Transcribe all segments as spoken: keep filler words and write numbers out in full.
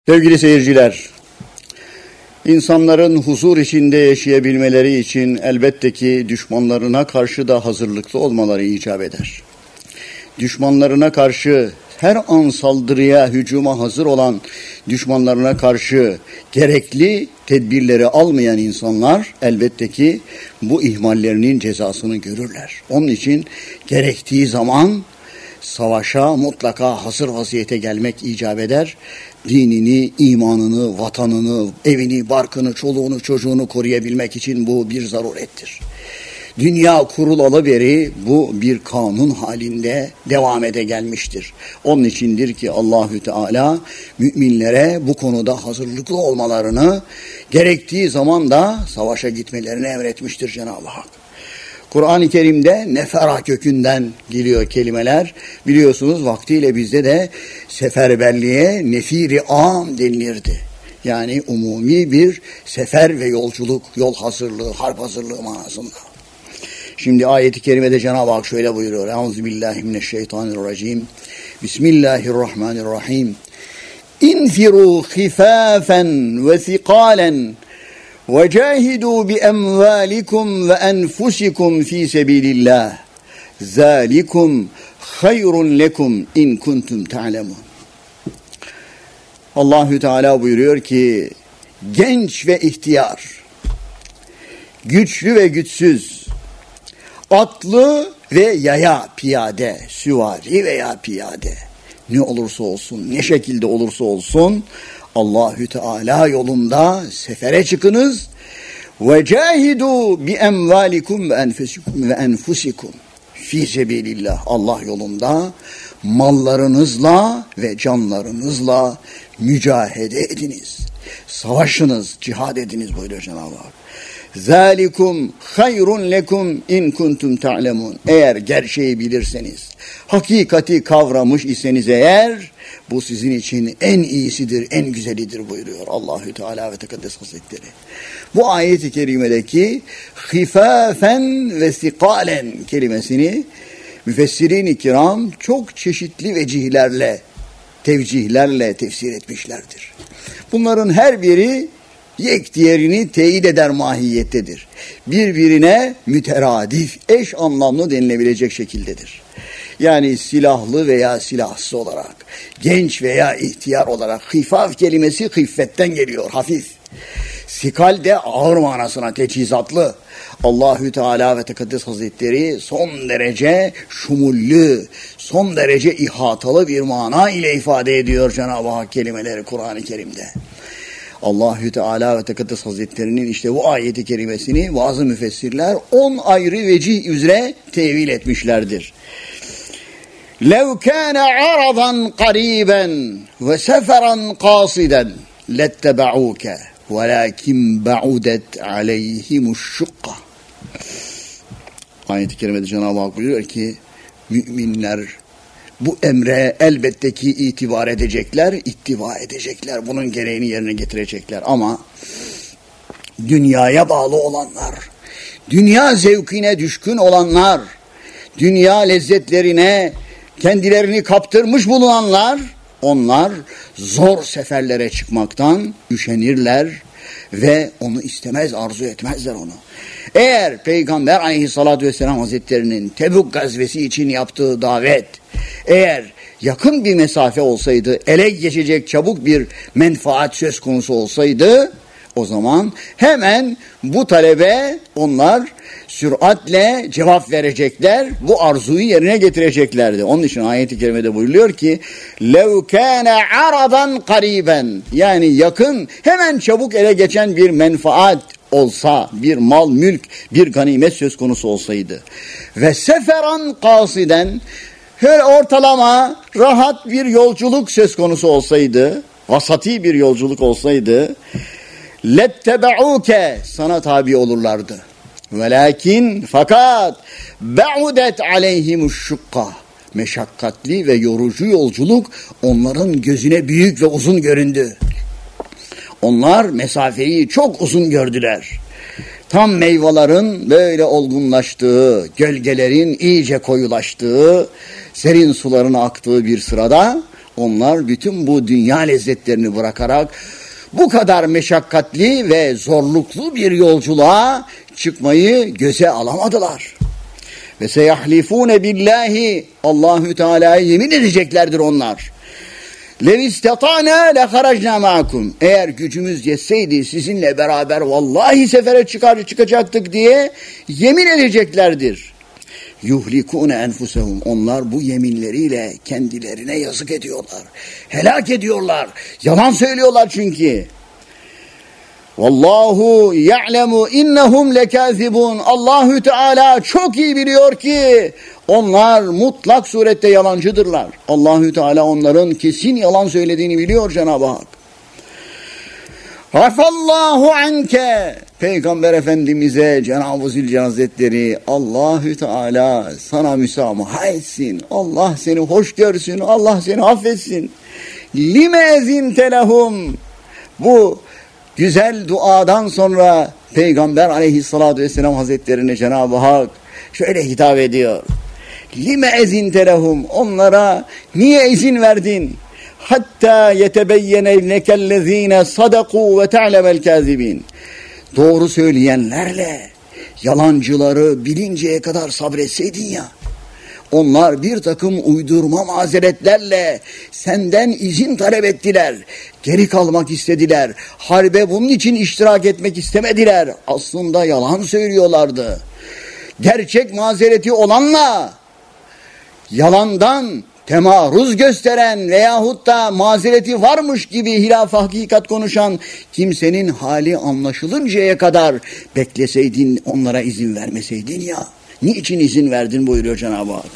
Sevgili seyirciler, insanların huzur içinde yaşayabilmeleri için elbette ki düşmanlarına karşı da hazırlıklı olmaları icap eder. Düşmanlarına karşı her an saldırıya, hücuma hazır olan düşmanlarına karşı gerekli tedbirleri almayan insanlar elbette ki bu ihmallerinin cezasını görürler. Onun için gerektiği zaman savaşa mutlaka hazır vaziyete gelmek icap eder. Dinini, imanını, vatanını, evini, barkını, çoluğunu, çocuğunu koruyabilmek için bu bir zarurettir. Dünya kurulalı beri bu bir kanun halinde devam ede gelmiştir. Onun içindir ki Allahü Teala müminlere bu konuda hazırlıklı olmalarını, gerektiği zaman da savaşa gitmelerini emretmiştir Cenab-ı Hak. Kur'an-ı Kerim'de nefera kökünden geliyor kelimeler. Biliyorsunuz vaktiyle bizde de seferberliğe nefiri am denilirdi. Yani umumi bir sefer ve yolculuk, yol hazırlığı, harp hazırlığı manasında. Şimdi ayet-i kerimede Cenab-ı Hak şöyle buyuruyor. Euzubillahimineşşeytanirracim. Bismillahirrahmanirrahim. İnfiru khifâfen ve thikâlen وَجَاهِدُوا بِأَمْوَالِكُمْ وَأَنْفُسِكُمْ فِي سَبِيلِ اللّٰهِ ذَٰلِكُمْ خَيْرٌ لَكُمْ اِنْ كُنْتُمْ تَعْلَمُونَ. Allahü Teala buyuruyor ki, genç ve ihtiyar, güçlü ve güçsüz, atlı ve yaya piyade, süvari veya piyade, ne olursa olsun, ne şekilde olursa olsun, Allahü Teala yolunda sefere çıkınız. Ve cahidu bi emvalikum ve enfusikum ve enfusikum fi sebilillah. Allah yolunda mallarınızla ve canlarınızla mücahede ediniz. Savaşınız, cihad ediniz buyuruyor Cenab-ı Hak. Zalikum hayrun lekum in kuntum ta'lemun. Eğer gerçeği bilirseniz, hakikati kavramış iseniz eğer, bu sizin için en iyisidir, en güzelidir buyuruyor Allahü Teala ve Tekaddes Hazretleri. Bu ayet-i kerimedeki hifafen ve sikalen kelimesini müfessirin-i kiram çok çeşitli vecihlerle, tevcihlerle tefsir etmişlerdir. Bunların her biri yek diğerini teyit eder mahiyettedir. Birbirine müteradif, eş anlamlı denilebilecek şekildedir. Yani silahlı veya silahsız olarak, genç veya ihtiyar olarak. Hifaf kelimesi hıffetten geliyor, hafif. Sikal de ağır manasına, teçhizatlı. Allahü Teala ve Tekaddes Hazretleri son derece şumullü, son derece ihatalı bir mana ile ifade ediyor Cenab-ı Hak kelimeleri Kur'an-ı Kerim'de. Allahü Teala ve Tekaddes Hazretleri'nin işte bu ayeti kerimesini bazı müfessirler on ayrı vecih üzere tevil etmişlerdir. لَوْ كَانَ عَرَضًا قَرِيبًا وَسَفَرًا قَاصِدًا لَاتَّبَعُوكَ وَلَكِنْ بَعُدَتْ عَلَيْهِمُ الشُّقَّةِ. Ayet-i kerimede Cenab-ı Hak buyuruyor ki, müminler bu emre elbette ki itibar edecekler, ittiba edecekler. Bunun gereğini yerine getirecekler. Ama dünyaya bağlı olanlar, dünya zevkine düşkün olanlar, dünya lezzetlerine kendilerini kaptırmış bulunanlar, onlar zor seferlere çıkmaktan üşenirler ve onu istemez, arzu etmezler onu. Eğer Peygamber Aleyhisselatü Vesselam Hazretleri'nin Tebuk gazvesi için yaptığı davet, eğer yakın bir mesafe olsaydı, ele geçecek çabuk bir menfaat söz konusu olsaydı, o zaman hemen bu talebe onlar süratle cevap verecekler, bu arzuyu yerine getireceklerdi. Onun için ayet-i kerimede buyuruyor ki لَوْ كَانَ عَرَضًا قَرِيبًا, yani yakın, hemen çabuk ele geçen bir menfaat olsa, bir mal, mülk, bir ganimet söz konusu olsaydı. Ve seferan kasiden, her ortalama rahat bir yolculuk söz konusu olsaydı, vasati bir yolculuk olsaydı, lettebe'uke, sana tabi olurlardı. Velakin, fakat ba'udet aleyhimuşşukka, meşakkatli ve yorucu yolculuk onların gözüne büyük ve uzun göründü. Onlar mesafeyi çok uzun gördüler. Tam meyvelerin böyle olgunlaştığı, gölgelerin iyice koyulaştığı, serin suların aktığı bir sırada Onlar bütün bu dünya lezzetlerini bırakarak bu kadar meşakkatli ve zorluklu bir yolculuğa çıkmayı göze alamadılar. Ve seyahlifune billahi, Allahü Teala'ya yemin edeceklerdir onlar. Lev istata'na le haracna ma'akum. Eğer gücümüz yetseydi sizinle beraber vallahi sefere çıkar çıkacaktık diye yemin edeceklerdir. Yuhlikune enfusehum. Onlar bu yeminleriyle kendilerine yazık ediyorlar. Helak ediyorlar. Yalan söylüyorlar çünkü. Vallahu ya'lemu innahum lekazibun. Allahü Teala çok iyi biliyor ki onlar mutlak surette yalancıdırlar. Allahü Teala onların kesin yalan söylediğini biliyor Cenab-ı Hak. Afallahu anke. Peygamber Efendimiz'e Cenab-ı Zülcelal Hazretleri Allahü Teala sana müsamaha etsin. Allah seni hoş görsün. Allah seni affetsin. Lime ezinte lehum. Bu güzel duadan sonra Peygamber Aleyhisselatü Vesselam Hazretlerine Cenab-ı Hak şöyle hitap ediyor. Lime ezinte lehum. Onlara niye izin verdin? Hatta yetebeyyene lekellezine sadaku ve ta'lemel kazibin. Doğru söyleyenlerle yalancıları bilinceye kadar sabretseydin ya. Onlar bir takım uydurma mazeretlerle senden izin talep ettiler. Geri kalmak istediler. Harbe bunun için iştirak etmek istemediler. Aslında yalan söylüyorlardı. Gerçek mazereti olanla yalandan temaruz gösteren veyahut da mazereti varmış gibi hilaf hakikat konuşan kimsenin hali anlaşılıncaya kadar bekleseydin, onlara izin vermeseydin ya. Niçin izin verdin buyuruyor Cenab-ı Hak.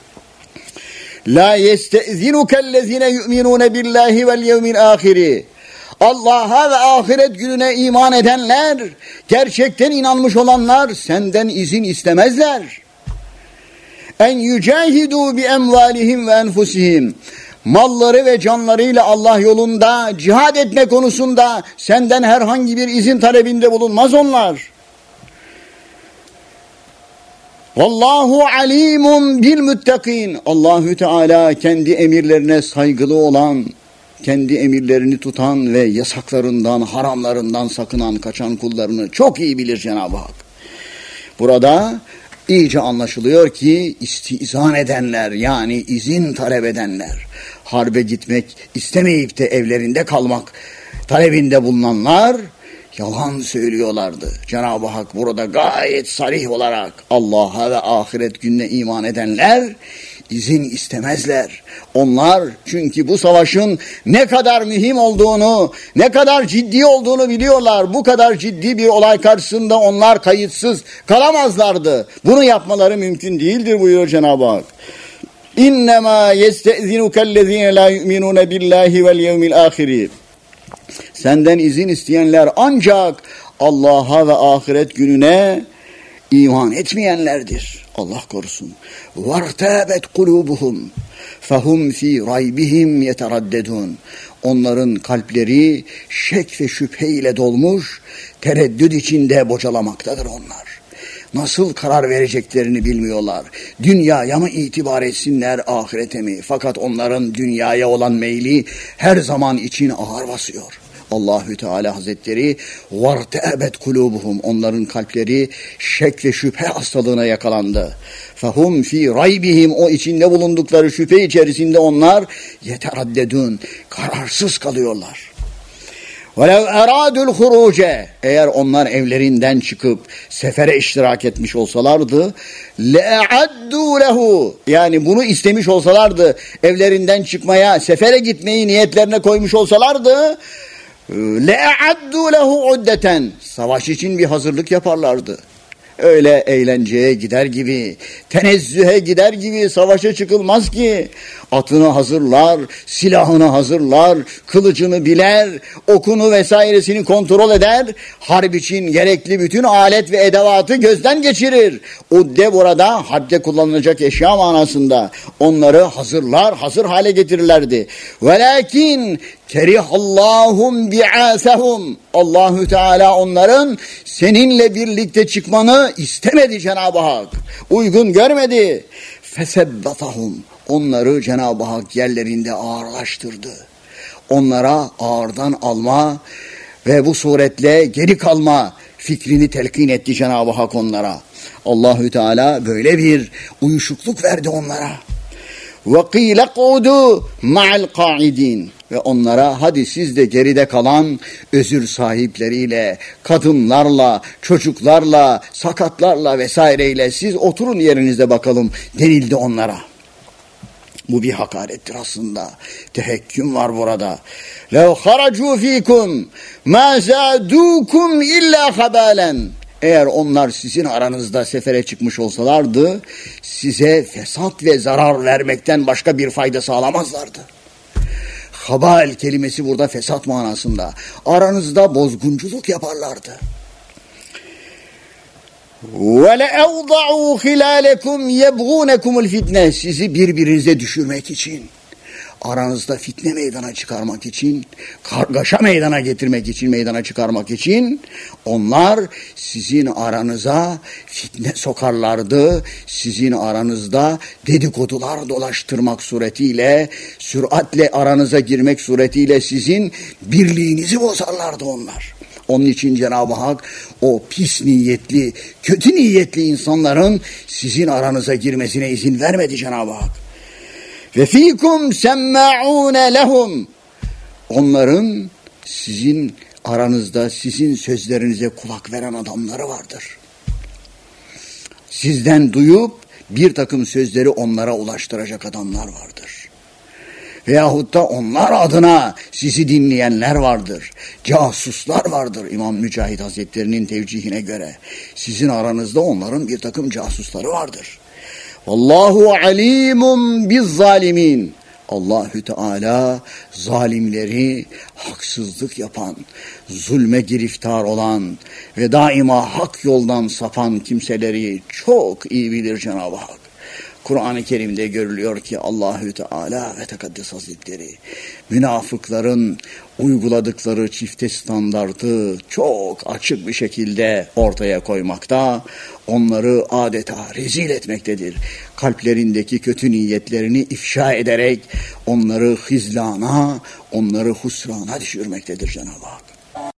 La yeste'zinukellezine yu'minune billahi vel yevmil ahiri. Allah'a ve ahiret gününe iman edenler, gerçekten inanmış olanlar senden izin istemezler. En yücahidu bi emvalihim ve enfusihim. Malları ve canlarıyla Allah yolunda cihad etme konusunda senden herhangi bir izin talebinde bulunmaz onlar. Vallahu alimun bil muttakin. Allahü Teala kendi emirlerine saygılı olan, kendi emirlerini tutan ve yasaklarından, haramlarından sakınan, kaçan kullarını çok iyi bilir Cenab-ı Hak. Burada iyice anlaşılıyor ki istizan edenler, yani izin talep edenler, harbe gitmek istemeyip de evlerinde kalmak talebinde bulunanlar yalan söylüyorlardı. Cenab-ı Hak burada gayet sarih olarak Allah'a ve ahiret gününe iman edenler izin istemezler. Onlar çünkü bu savaşın ne kadar mühim olduğunu, ne kadar ciddi olduğunu biliyorlar. Bu kadar ciddi bir olay karşısında onlar kayıtsız kalamazlardı. Bunu yapmaları mümkün değildir buyuruyor Cenab-ı Hak. İnnemâ yeste'zinukellezîne lâ yu'minûne billâhi vel yevmil âhiri. Senden izin isteyenler ancak Allah'a ve ahiret gününe iman etmeyenlerdir. Allah korusun. وَارْتَابَتْ قُلُوبُهُمْ فَهُمْ ف۪ي رَيْبِهِمْ يَتَرَدَّدُونَ. Onların kalpleri şek ve şüphe ile dolmuş, tereddüt içinde bocalamaktadır onlar. Nasıl karar vereceklerini bilmiyorlar. Dünyaya mı itibar etsinler, ahirete mi? Fakat onların dünyaya olan meyli her zaman için ağır basıyor. Allahü Teala Hazretleri وَارْتَابَتْ قُلُوبُهُمْ. Onların kalpleri şek ve şüphe hastalığına yakalandı. فَهُمْ ف۪ي رَيْبِهِمْ. O içinde bulundukları şüphe içerisinde onlar يَتَرَدَّدُونَ. Kararsız kalıyorlar. وَلَوْ اَرَادُوا الْخُرُوجَ. Eğer onlar evlerinden çıkıp sefere iştirak etmiş olsalardı لَاَعَدُّوا لَهُ. Yani bunu istemiş olsalardı, evlerinden çıkmaya, sefere gitmeyi niyetlerine koymuş olsalardı لَاَعَدُّوا لَهُ عُدَّةً. Savaş için bir hazırlık yaparlardı. Öyle eğlenceye gider gibi, tenezzühe gider gibi savaşa çıkılmaz ki. Atını hazırlar, silahını hazırlar, kılıcını biler, okunu vesairesini kontrol eder, harp için gerekli bütün alet ve edevatı gözden geçirir. Udde burada harpte kullanılacak eşya manasında onları hazırlar, hazır hale getirirlerdi. Velakin kerihallahum bi'asahum. Allahü Teala onların seninle birlikte çıkmanı istemedi Cenab-ı Hak. Uygun görmedi. Fesebbatahum. onları Cenab-ı Hak yerlerinde ağırlaştırdı. Onlara ağırdan alma ve bu suretle geri kalma fikrini telkin etti Cenab-ı Hak onlara. Allahü Teala böyle bir uyuşukluk verdi onlara. وَقِيلَ قُعُدُوا مَعَ الْقَاعِدِينَ Ve onlara hadi siz de geride kalan özür sahipleriyle, kadınlarla, çocuklarla, sakatlarla vesaireyle siz oturun yerinizde bakalım denildi onlara. Bu bir hakarettir aslında. Tehekküm var burada. لَوْ خَرَجُوا ف۪يكُمْ مَا زَادُوكُمْ اِلَّا خَبَالًا Eğer onlar sizin aranızda sefere çıkmış olsalardı, size fesat ve zarar vermekten başka bir fayda sağlamazlardı. Habal kelimesi burada fesat manasında. Aranızda bozgunculuk yaparlardı. وَلَاَوْضَعُوا خِلَالَكُمْ يَبْغُونَكُمُ الْفِتْنَةِ Sizi birbirinize düşürmek için, aranızda fitne meydana çıkarmak için, kargaşa meydana getirmek için, meydana çıkarmak için onlar sizin aranıza fitne sokarlardı. Sizin aranızda dedikodular dolaştırmak suretiyle, süratle aranıza girmek suretiyle sizin birliğinizi bozarlardı onlar. Onun için Cenab-ı Hak o pis niyetli, kötü niyetli insanların sizin aranıza girmesine izin vermedi Cenab-ı Hak. Ve fikum semma'un lehum Onların sizin aranızda sizin sözlerinize kulak veren adamları vardır. Sizden duyup bir takım sözleri onlara ulaştıracak adamlar vardır. Veyahut da onlar adına sizi dinleyenler vardır. Casuslar vardır İmam Mücahit Hazretleri'nin tevcihine göre. Sizin aranızda onların bir takım casusları vardır. Vallahu alimun biz zalimin. Allahü Teala zalimleri, haksızlık yapan, zulme giriftar olan ve daima hak yoldan sapan kimseleri çok iyi bilir Cenab-ı Hak. Kur'an-ı Kerim'de görülüyor ki Allahü Teala ve Tekaddes Hazretleri münafıkların uyguladıkları çifte standartı çok açık bir şekilde ortaya koymakta, onları adeta rezil etmektedir. Kalplerindeki kötü niyetlerini ifşa ederek onları hizlana, onları husrana düşürmektedir Cenab-ı Hak.